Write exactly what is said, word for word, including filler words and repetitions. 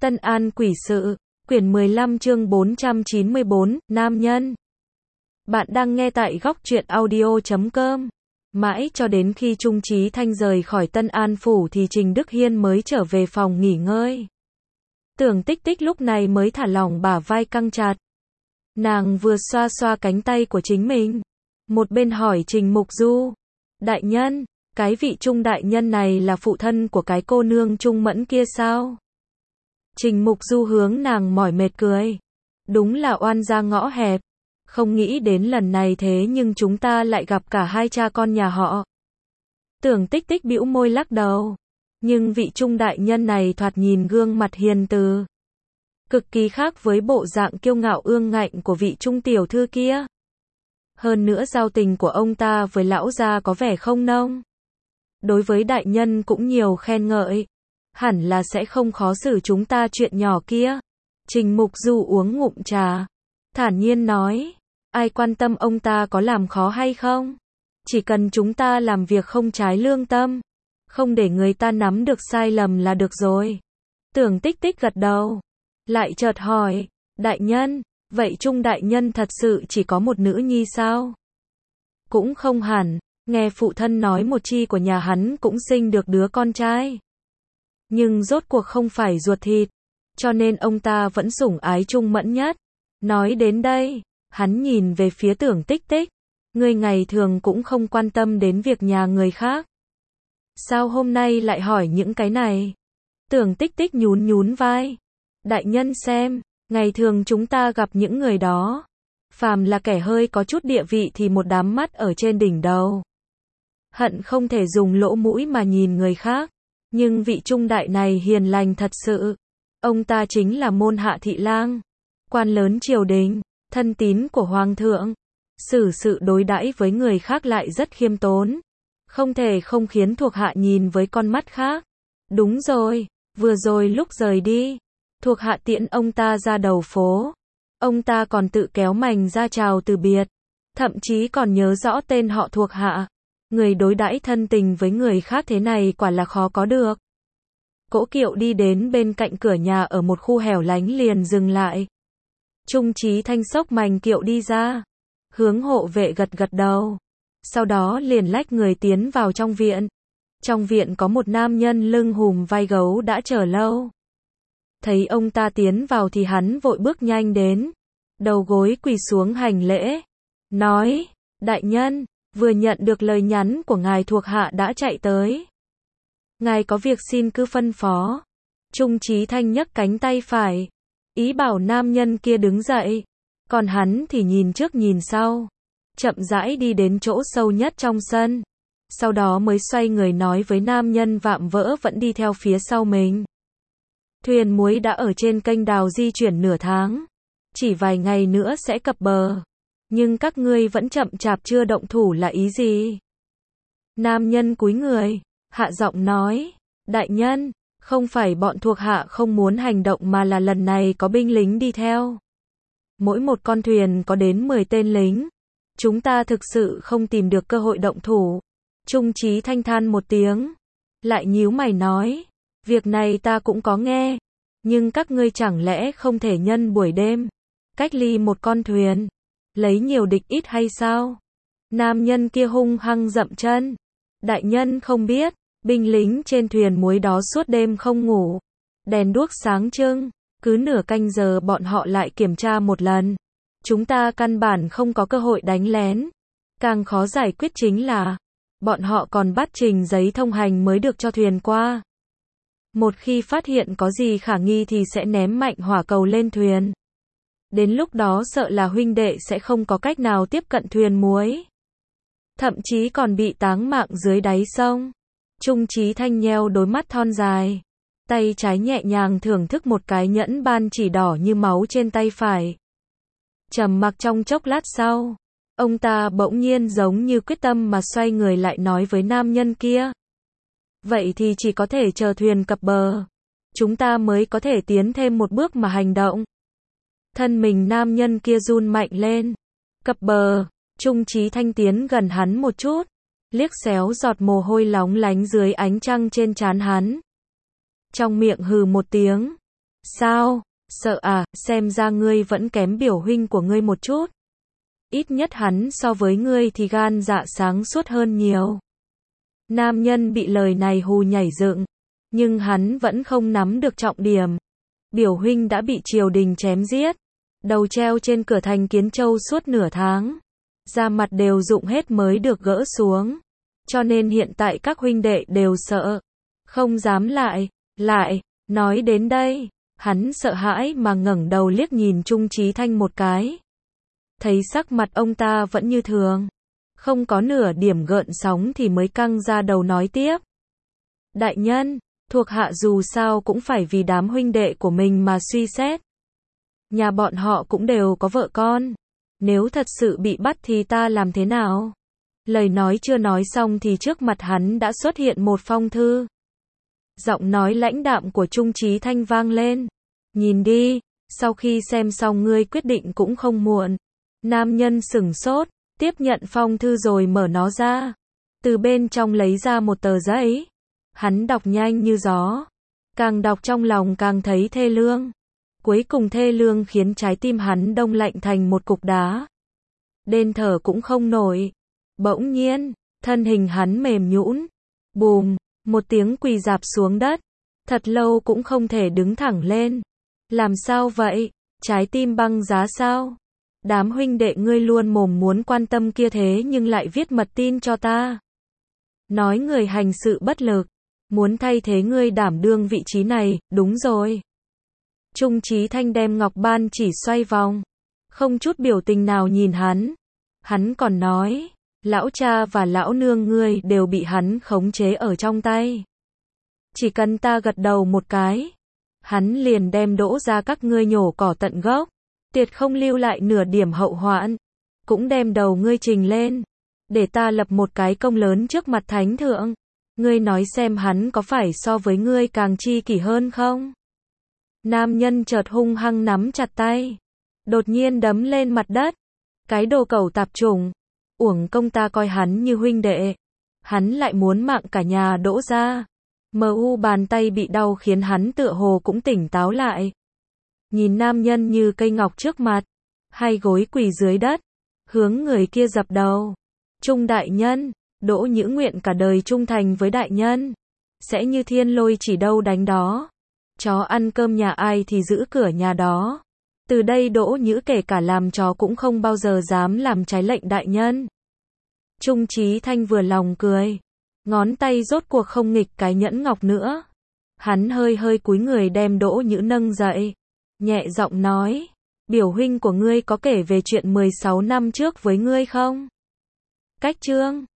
Tân An quỷ sự, quyển mười lăm chương bốn trăm chín mươi bốn, nam nhân. Bạn đang nghe tại góc truyện audio chấm com. Mãi cho đến khi Trung Chí Thanh rời khỏi Tân An phủ thì Trình Đức Hiên mới trở về phòng nghỉ ngơi. Tưởng Tích Tích lúc này mới thả lỏng bả vai căng chặt. Nàng vừa xoa xoa cánh tay của chính mình, một bên hỏi Trình Mục Du, đại nhân, cái vị Trung đại nhân này là phụ thân của cái cô nương Trung Mẫn kia sao? Trình Mục Du hướng nàng mỏi mệt cười. Đúng là oan gia ngõ hẹp. Không nghĩ đến lần này thế nhưng chúng ta lại gặp cả hai cha con nhà họ. Tưởng Tích Tích bĩu môi lắc đầu. Nhưng vị Trung đại nhân này thoạt nhìn gương mặt hiền từ. Cực kỳ khác với bộ dạng kiêu ngạo ương ngạnh của vị Trung tiểu thư kia. Hơn nữa giao tình của ông ta với lão gia có vẻ không nông. Đối với đại nhân cũng nhiều khen ngợi. Hẳn là sẽ không khó xử chúng ta chuyện nhỏ kia. Trình Mục Du uống ngụm trà, thản nhiên nói, ai quan tâm ông ta có làm khó hay không? Chỉ cần chúng ta làm việc không trái lương tâm, không để người ta nắm được sai lầm là được rồi. Tưởng Tích Tích gật đầu, lại chợt hỏi, đại nhân, vậy Trung đại nhân thật sự chỉ có một nữ nhi sao? Cũng không hẳn, nghe phụ thân nói một chi của nhà hắn cũng sinh được đứa con trai. Nhưng rốt cuộc không phải ruột thịt, cho nên ông ta vẫn sủng ái Trung Mẫn nhất. Nói đến đây, hắn nhìn về phía Tưởng Tích Tích, ngươi ngày thường cũng không quan tâm đến việc nhà người khác. Sao hôm nay lại hỏi những cái này? Tưởng Tích Tích nhún nhún vai. Đại nhân xem, ngày thường chúng ta gặp những người đó, phàm là kẻ hơi có chút địa vị thì một đám mắt ở trên đỉnh đầu. Hận không thể dùng lỗ mũi mà nhìn người khác. Nhưng vị Trung đại này hiền lành thật sự. Ông ta chính là môn hạ thị lang, quan lớn triều đình, thân tín của hoàng thượng. Xử sự đối đãi với người khác lại rất khiêm tốn. Không thể không khiến thuộc hạ nhìn với con mắt khác. Đúng rồi, vừa rồi lúc rời đi, thuộc hạ tiễn ông ta ra đầu phố. Ông ta còn tự kéo mành ra chào từ biệt. Thậm chí còn nhớ rõ tên họ thuộc hạ. Người đối đãi thân tình với người khác thế này quả là khó có được. Cỗ kiệu đi đến bên cạnh cửa nhà ở một khu hẻo lánh liền dừng lại. Trung Chí Thanh xốc mành kiệu đi ra, hướng hộ vệ gật gật đầu. Sau đó liền lách người tiến vào trong viện. Trong viện có một nam nhân lưng hùm vai gấu đã chờ lâu. Thấy ông ta tiến vào thì hắn vội bước nhanh đến, đầu gối quỳ xuống hành lễ, nói, đại nhân, vừa nhận được lời nhắn của ngài thuộc hạ đã chạy tới. Ngài có việc xin cứ phân phó. Trung Chí Thanh nhấc cánh tay phải, ý bảo nam nhân kia đứng dậy. Còn hắn thì nhìn trước nhìn sau, chậm rãi đi đến chỗ sâu nhất trong sân. Sau đó mới xoay người nói với nam nhân vạm vỡ vẫn đi theo phía sau mình. Thuyền muối đã ở trên kênh đào di chuyển nửa tháng. Chỉ vài ngày nữa sẽ cập bờ. Nhưng các ngươi vẫn chậm chạp chưa động thủ là ý gì? Nam nhân cúi người, hạ giọng nói, đại nhân, không phải bọn thuộc hạ không muốn hành động mà là lần này có binh lính đi theo. Mỗi một con thuyền có đến mười tên lính. Chúng ta thực sự không tìm được cơ hội động thủ. Trung Chí Thanh than một tiếng, lại nhíu mày nói, việc này ta cũng có nghe, nhưng các ngươi chẳng lẽ không thể nhân buổi đêm, cách ly một con thuyền, lấy nhiều địch ít hay sao? Nam nhân kia hung hăng dậm chân. Đại nhân không biết, binh lính trên thuyền muối đó suốt đêm không ngủ. Đèn đuốc sáng trưng, cứ nửa canh giờ bọn họ lại kiểm tra một lần. Chúng ta căn bản không có cơ hội đánh lén. Càng khó giải quyết chính là, bọn họ còn bắt trình giấy thông hành mới được cho thuyền qua. Một khi phát hiện có gì khả nghi thì sẽ ném mạnh hỏa cầu lên thuyền. Đến lúc đó sợ là huynh đệ sẽ không có cách nào tiếp cận thuyền muối. Thậm chí còn bị táng mạng dưới đáy sông. Trung Chí Thanh nheo đôi mắt thon dài. Tay trái nhẹ nhàng thưởng thức một cái nhẫn ban chỉ đỏ như máu trên tay phải. Trầm mặc trong chốc lát sau. Ông ta bỗng nhiên giống như quyết tâm mà xoay người lại nói với nam nhân kia. Vậy thì chỉ có thể chờ thuyền cập bờ. Chúng ta mới có thể tiến thêm một bước mà hành động. Thân mình nam nhân kia run mạnh lên. Cập bờ. Trung Chí Thanh tiến gần hắn một chút, liếc xéo giọt mồ hôi lóng lánh dưới ánh trăng trên trán hắn. Trong miệng hừ một tiếng, Sao? Sợ à, xem ra ngươi vẫn kém biểu huynh của ngươi một chút. Ít nhất hắn so với ngươi thì gan dạ sáng suốt hơn nhiều. Nam nhân bị lời này hù nhảy dựng, nhưng hắn vẫn không nắm được trọng điểm. Biểu huynh đã bị triều đình chém giết, đầu treo trên cửa thành Kiến Châu suốt nửa tháng, da mặt đều rụng hết mới được gỡ xuống. Cho nên hiện tại các huynh đệ đều sợ, không dám lại, lại, nói đến đây, hắn sợ hãi mà ngẩng đầu liếc nhìn Trung Chí Thanh một cái. Thấy sắc mặt ông ta vẫn như thường, không có nửa điểm gợn sóng thì mới căng ra đầu nói tiếp. Đại nhân, thuộc hạ dù sao cũng phải vì đám huynh đệ của mình mà suy xét. Nhà bọn họ cũng đều có vợ con, nếu thật sự bị bắt thì ta làm thế nào? Lời nói chưa nói xong thì trước mặt hắn đã xuất hiện một phong thư. Giọng nói lãnh đạm của Trung Chí Thanh vang lên. Nhìn đi, sau khi xem xong ngươi quyết định cũng không muộn. Nam nhân sửng sốt, tiếp nhận phong thư rồi mở nó ra. Từ bên trong lấy ra một tờ giấy. Hắn đọc nhanh như gió. Càng đọc trong lòng càng thấy thê lương. Cuối cùng thê lương khiến trái tim hắn đông lạnh thành một cục đá. Đến thở cũng không nổi. Bỗng nhiên, thân hình hắn mềm nhũn, bùm, một tiếng quỳ rạp xuống đất. Thật lâu cũng không thể đứng thẳng lên. Làm sao vậy? Trái tim băng giá sao? Đám huynh đệ ngươi luôn mồm muốn quan tâm kia thế nhưng lại viết mật tin cho ta. Nói người hành sự bất lực, muốn thay thế ngươi đảm đương vị trí này, đúng rồi. Trung Chí Thanh đem ngọc ban chỉ xoay vòng, không chút biểu tình nào nhìn hắn. Hắn còn nói, lão cha và lão nương ngươi đều bị hắn khống chế ở trong tay. Chỉ cần ta gật đầu một cái, hắn liền đem đỗ ra các ngươi nhổ cỏ tận gốc, tuyệt không lưu lại nửa điểm hậu hoạn, cũng đem đầu ngươi trình lên, để ta lập một cái công lớn trước mặt thánh thượng. Ngươi nói xem hắn có phải so với ngươi càng chi kỷ hơn không? Nam nhân chợt hung hăng nắm chặt tay, đột nhiên đấm lên mặt đất. Cái đồ cẩu tạp chủng, uổng công ta coi hắn như huynh đệ, hắn lại muốn mạng cả nhà đỗ ra. Mờ u bàn tay bị đau khiến hắn tựa hồ cũng tỉnh táo lại. Nhìn nam nhân như cây ngọc trước mặt, hai gối quỳ dưới đất, hướng người kia dập đầu. Trung đại nhân, Đỗ Nhữ nguyện cả đời trung thành với đại nhân, sẽ như thiên lôi chỉ đâu đánh đó. Chó ăn cơm nhà ai thì giữ cửa nhà đó. Từ đây Đỗ Nhữ kể cả làm chó cũng không bao giờ dám làm trái lệnh đại nhân. Trung Chí Thanh vừa lòng cười, ngón tay rốt cuộc không nghịch cái nhẫn ngọc nữa. Hắn hơi hơi cúi người đem Đỗ Nhữ nâng dậy, nhẹ giọng nói, biểu huynh của ngươi có kể về chuyện mười sáu năm trước với ngươi không? Cách chương